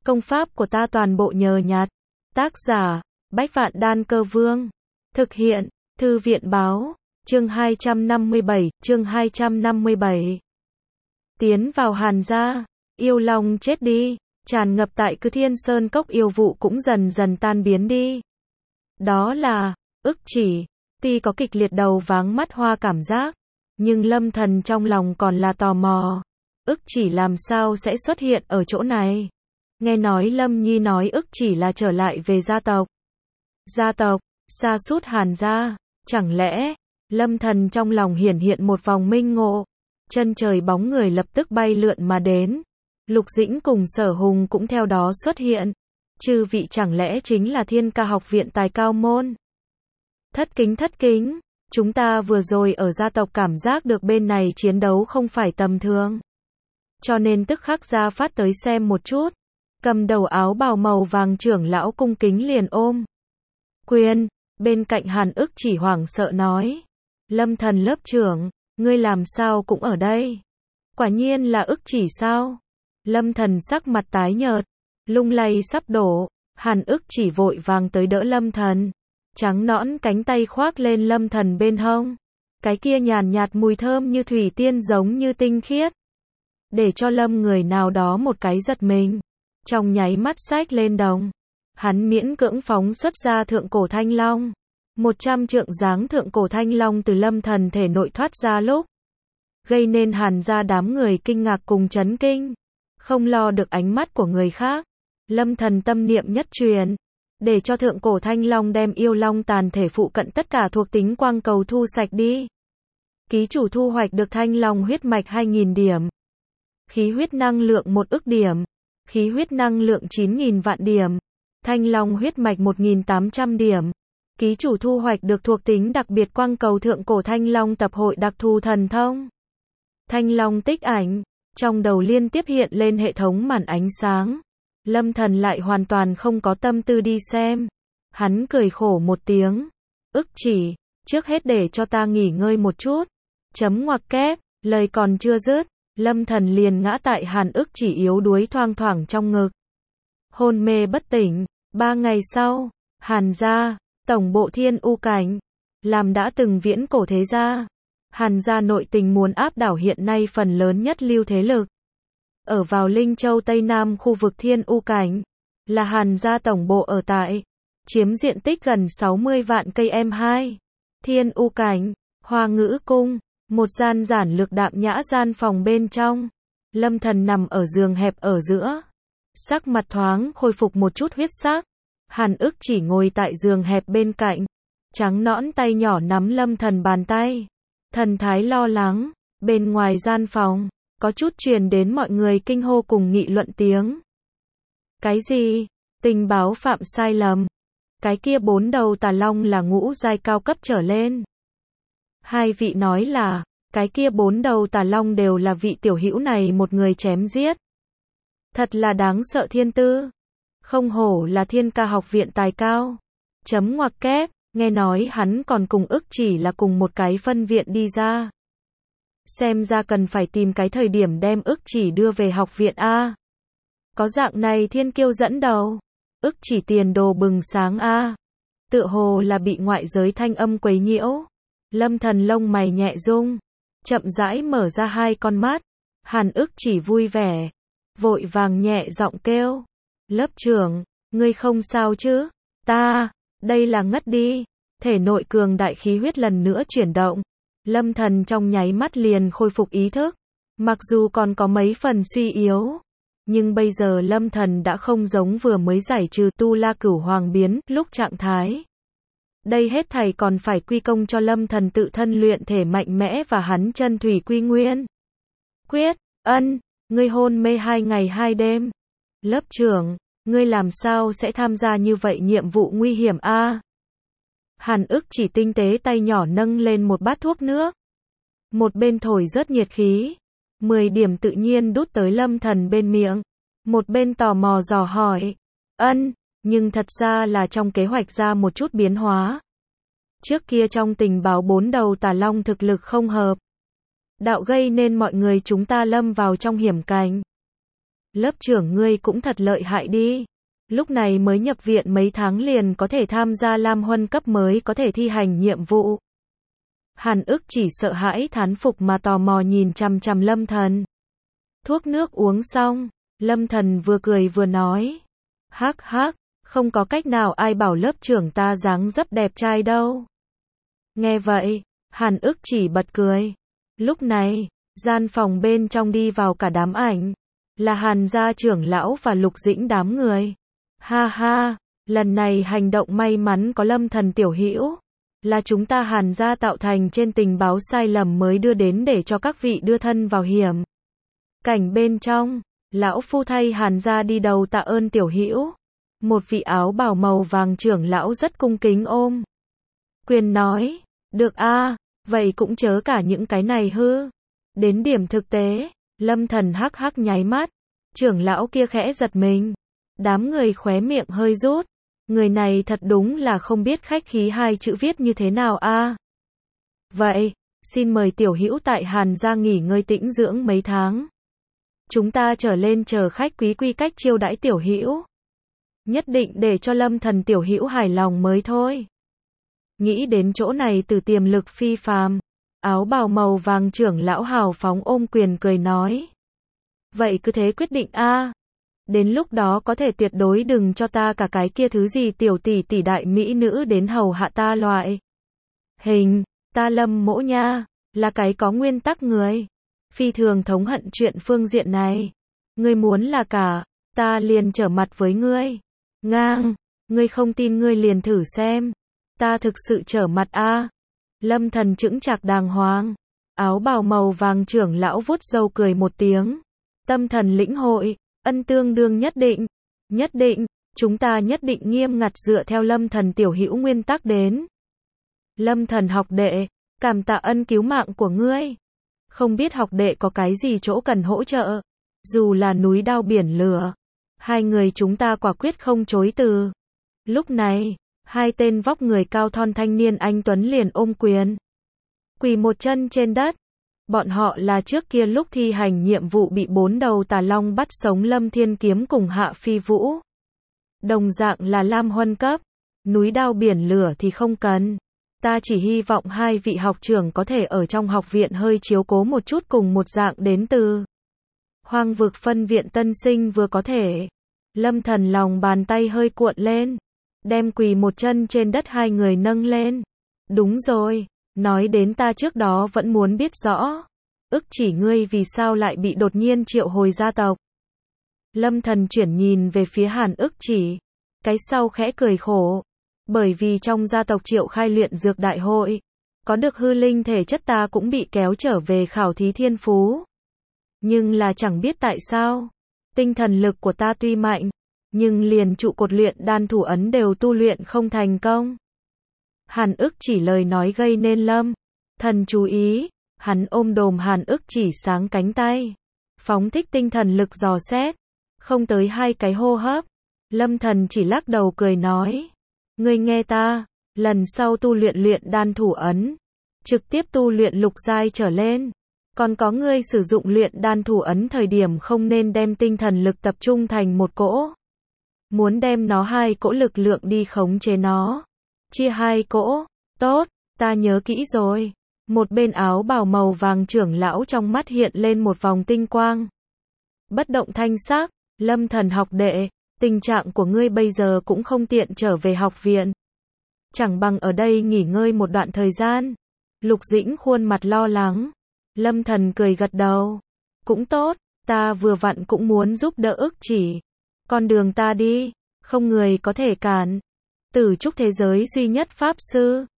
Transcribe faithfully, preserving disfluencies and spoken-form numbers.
Công pháp của ta toàn bộ nhờ nhặt. Tác giả, Bách Vạn Đan Cơ Vương. Thực hiện, Thư viện Báo. Chương hai trăm năm mươi bảy, chương hai trăm năm mươi bảy. Tiến vào Hàn gia, yêu long chết đi, tràn ngập tại Cư Thiên Sơn Cốc yêu vụ cũng dần dần tan biến đi. Đó là, ức chỉ, tuy có kịch liệt đầu váng mắt hoa cảm giác, nhưng Lâm Thần trong lòng còn là tò mò. Ức chỉ làm sao sẽ xuất hiện ở chỗ này? Nghe nói Lâm Nhi nói ức chỉ là trở lại về gia tộc. Gia tộc, sa sút Hàn gia, chẳng lẽ, Lâm Thần trong lòng hiển hiện một vòng minh ngộ. Chân trời bóng người lập tức bay lượn mà đến. Lục Dĩnh cùng Sở Hùng cũng theo đó xuất hiện. Chư vị chẳng lẽ chính là Thiên Ca học viện tài cao môn? Thất kính thất kính, chúng ta vừa rồi ở gia tộc cảm giác được bên này chiến đấu không phải tầm thường. Cho nên tức khắc ra phát tới xem một chút. Cầm đầu áo bào màu vàng trưởng lão cung kính liền ôm quyền, bên cạnh Hàn Ức chỉ hoảng sợ nói. Lâm Thần lớp trưởng, ngươi làm sao cũng ở đây? Quả nhiên là Ức chỉ sao? Lâm Thần sắc mặt tái nhợt, lung lay sắp đổ. Hàn Ức chỉ vội vàng tới đỡ Lâm Thần, trắng nõn cánh tay khoác lên Lâm Thần bên hông. Cái kia nhàn nhạt mùi thơm như thủy tiên giống như tinh khiết, để cho Lâm người nào đó một cái giật mình. Trong nháy mắt xách lên đồng, hắn miễn cưỡng phóng xuất ra thượng cổ thanh long. Một trăm trượng dáng thượng cổ thanh long từ Lâm Thần thể nội thoát ra lúc, gây nên Hàn gia đám người kinh ngạc cùng chấn kinh. Không lo được ánh mắt của người khác, Lâm Thần tâm niệm nhất truyền, để cho thượng cổ thanh long đem yêu long tàn thể phụ cận tất cả thuộc tính quang cầu thu sạch đi. Ký chủ thu hoạch được thanh long huyết mạch hai nghìn điểm, khí huyết năng lượng một ức điểm, khí huyết năng lượng chín nghìn vạn điểm, thanh long huyết mạch một nghìn tám trăm điểm. Ký chủ thu hoạch được thuộc tính đặc biệt quang cầu thượng cổ thanh long tập hội đặc thù thần thông. Thanh long tích ảnh, trong đầu liên tiếp hiện lên hệ thống màn ánh sáng. Lâm Thần lại hoàn toàn không có tâm tư đi xem. Hắn cười khổ một tiếng. Ức chỉ, trước hết để cho ta nghỉ ngơi một chút. Chấm ngoặc kép, lời còn chưa dứt, Lâm Thần liền ngã tại Hàn Ức chỉ yếu đuối thoang thoảng trong ngực. Hôn mê bất tỉnh. Ba ngày sau, Hàn gia, tổng bộ Thiên U Cảnh, làm đã từng viễn cổ thế gia. Hàn gia nội tình muốn áp đảo hiện nay phần lớn nhất lưu thế lực. Ở vào Linh Châu Tây Nam khu vực Thiên U Cảnh, là Hàn gia tổng bộ ở tại, chiếm diện tích gần sáu mươi vạn cây em hai. Thiên U Cảnh, Hoa Ngữ Cung, một gian giản lược đạm nhã gian phòng bên trong. Lâm Thần nằm ở giường hẹp ở giữa, sắc mặt thoáng khôi phục một chút huyết sắc. Hàn Ức chỉ ngồi tại giường hẹp bên cạnh, trắng nõn tay nhỏ nắm Lâm Thần bàn tay, thần thái lo lắng. Bên ngoài gian phòng, có chút truyền đến mọi người kinh hô cùng nghị luận tiếng. Cái gì? Tình báo phạm sai lầm. Cái kia bốn đầu tà long là ngũ giai cao cấp trở lên. Hai vị nói là, cái kia bốn đầu tà long đều là vị tiểu hữu này một người chém giết. Thật là đáng sợ thiên tư. Không hổ là Thiên Ca học viện tài cao. Chấm ngoặc kép, nghe nói hắn còn cùng Ức chỉ là cùng một cái phân viện đi ra. Xem ra cần phải tìm cái thời điểm đem Ức chỉ đưa về học viện A. Có dạng này thiên kiêu dẫn đầu, Ức chỉ tiền đồ bừng sáng A. Tựa hồ là bị ngoại giới thanh âm quấy nhiễu. Lâm Thần lông mày nhẹ rung, chậm rãi mở ra hai con mắt. Hàn Ức chỉ vui vẻ, vội vàng nhẹ giọng kêu. Lớp trưởng, ngươi không sao chứ? Ta, đây là ngất đi. Thể nội cường đại khí huyết lần nữa chuyển động. Lâm Thần trong nháy mắt liền khôi phục ý thức. Mặc dù còn có mấy phần suy yếu, nhưng bây giờ Lâm Thần đã không giống vừa mới giải trừ tu la cửu hoàng biến lúc trạng thái. Đây hết thảy còn phải quy công cho Lâm Thần tự thân luyện thể mạnh mẽ và hắn chân thủy quy nguyên. Quyết, ân, ngươi hôn mê hai ngày hai đêm. Lớp trưởng, ngươi làm sao sẽ tham gia như vậy nhiệm vụ nguy hiểm a? Hàn Ức chỉ tinh tế tay nhỏ nâng lên một bát thuốc nước. Một bên thổi rất nhiệt khí. Mười điểm tự nhiên đút tới Lâm Thần bên miệng. Một bên tò mò dò hỏi. Ân, nhưng thật ra là trong kế hoạch ra một chút biến hóa. Trước kia trong tình báo bốn đầu tà long thực lực không hợp đạo gây nên mọi người chúng ta lâm vào trong hiểm cảnh. lớp trưởng ngươi cũng thật lợi hại đi. Lúc này mới nhập viện mấy tháng liền có thể tham gia Lam Huân cấp mới có thể thi hành nhiệm vụ. Hàn Ức Chỉ sợ hãi thán phục mà tò mò nhìn chằm chằm Lâm Thần. Thuốc nước uống xong, Lâm Thần vừa cười vừa nói. Hắc hắc, không có cách nào ai bảo lớp trưởng ta dáng dấp đẹp trai đâu. Nghe vậy, Hàn Ức Chỉ bật cười. Lúc này, gian phòng bên trong đi vào cả đám ảnh. Là Hàn gia trưởng lão và Lục Dĩnh đám người. Ha ha, lần này hành động may mắn có Lâm Thần tiểu hữu. Là chúng ta Hàn gia tạo thành trên tình báo sai lầm mới đưa đến để cho các vị đưa thân vào hiểm. Cảnh bên trong, lão phu thay Hàn gia đi đầu tạ ơn tiểu hữu. Một vị áo bào màu vàng trưởng lão rất cung kính ôm quyền nói, được a, vậy cũng chớ cả những cái này hư. Đến điểm thực tế, Lâm Thần hắc hắc nháy mắt, trưởng lão kia khẽ giật mình. Đám người khóe miệng hơi rút, người này thật đúng là không biết khách khí hai chữ viết như thế nào a. Vậy, xin mời tiểu hữu tại Hàn gia nghỉ ngơi tĩnh dưỡng mấy tháng. Chúng ta trở lên chờ khách quý quy cách chiêu đãi tiểu hữu. Nhất định để cho Lâm Thần tiểu hữu hài lòng mới thôi. Nghĩ đến chỗ này từ tiềm lực phi phàm, áo bào màu vàng trưởng lão hào phóng ôm quyền cười nói. Vậy cứ thế quyết định a. Đến lúc đó có thể tuyệt đối đừng cho ta cả cái kia thứ gì tiểu tỷ tỷ đại mỹ nữ đến hầu hạ ta loại. Hình, ta Lâm Mỗ nha, là cái có nguyên tắc người. Phi thường thống hận chuyện phương diện này. Ngươi muốn là cả, ta liền trở mặt với ngươi. Ngang, ngươi không tin ngươi liền thử xem. Ta thực sự trở mặt a. Lâm Thần chững chạc đàng hoàng. Áo bào màu vàng trưởng lão vuốt râu cười một tiếng. Tâm thần lĩnh hội, ân tương đương nhất định. Nhất định, chúng ta nhất định nghiêm ngặt dựa theo Lâm Thần tiểu hữu nguyên tắc đến. Lâm Thần học đệ, cảm tạ ân cứu mạng của ngươi. Không biết học đệ có cái gì chỗ cần hỗ trợ. Dù là núi đao biển lửa, hai người chúng ta quả quyết không chối từ. Lúc này, hai tên vóc người cao thon thanh niên anh tuấn liền ôm quyền, quỳ một chân trên đất. Bọn họ là trước kia lúc thi hành nhiệm vụ bị bốn đầu tà long bắt sống Lâm Thiên Kiếm cùng Hạ Phi Vũ. Đồng dạng là Lam Huân cấp, núi đao biển lửa thì không cần. Ta chỉ hy vọng hai vị học trưởng có thể ở trong học viện hơi chiếu cố một chút cùng một dạng đến từ Hoang vực phân viện tân sinh vừa có thể. Lâm Thần lòng bàn tay hơi cuộn lên, đem quỳ một chân trên đất hai người nâng lên. Đúng rồi, nói đến ta trước đó vẫn muốn biết rõ. Ức Chỉ ngươi vì sao lại bị đột nhiên triệu hồi gia tộc. Lâm Thần chuyển nhìn về phía Hàn Ức Chỉ. Cái sau khẽ cười khổ. Bởi vì trong gia tộc triệu khai luyện dược đại hội, có được hư linh thể chất ta cũng bị kéo trở về khảo thí thiên phú. Nhưng là chẳng biết tại sao, tinh thần lực của ta tuy mạnh, nhưng liền trụ cột luyện đan thủ ấn đều tu luyện không thành công. Hàn Ức Chỉ lời nói gây nên Lâm Thần chú ý, hắn ôm đồm Hàn Ức Chỉ sáng cánh tay, phóng thích tinh thần lực dò xét, không tới hai cái hô hấp, Lâm Thần chỉ lắc đầu cười nói, ngươi nghe ta, lần sau tu luyện luyện đan thủ ấn, trực tiếp tu luyện lục giai trở lên. Còn có ngươi sử dụng luyện đan thủ ấn thời điểm không nên đem tinh thần lực tập trung thành một cỗ. Muốn đem nó hai cỗ lực lượng đi khống chế nó. Chia hai cỗ. Tốt, ta nhớ kỹ rồi. Một bên áo bào màu vàng trưởng lão trong mắt hiện lên một vòng tinh quang. Bất động thanh sắc, Lâm Thần học đệ, tình trạng của ngươi bây giờ cũng không tiện trở về học viện. Chẳng bằng ở đây nghỉ ngơi một đoạn thời gian. Lục Dĩnh khuôn mặt lo lắng. Lâm Thần cười gật đầu. Cũng tốt, ta vừa vặn cũng muốn giúp đỡ Ức Chỉ. Con đường ta đi, không người có thể cản. Tử trúc thế giới duy nhất pháp sư,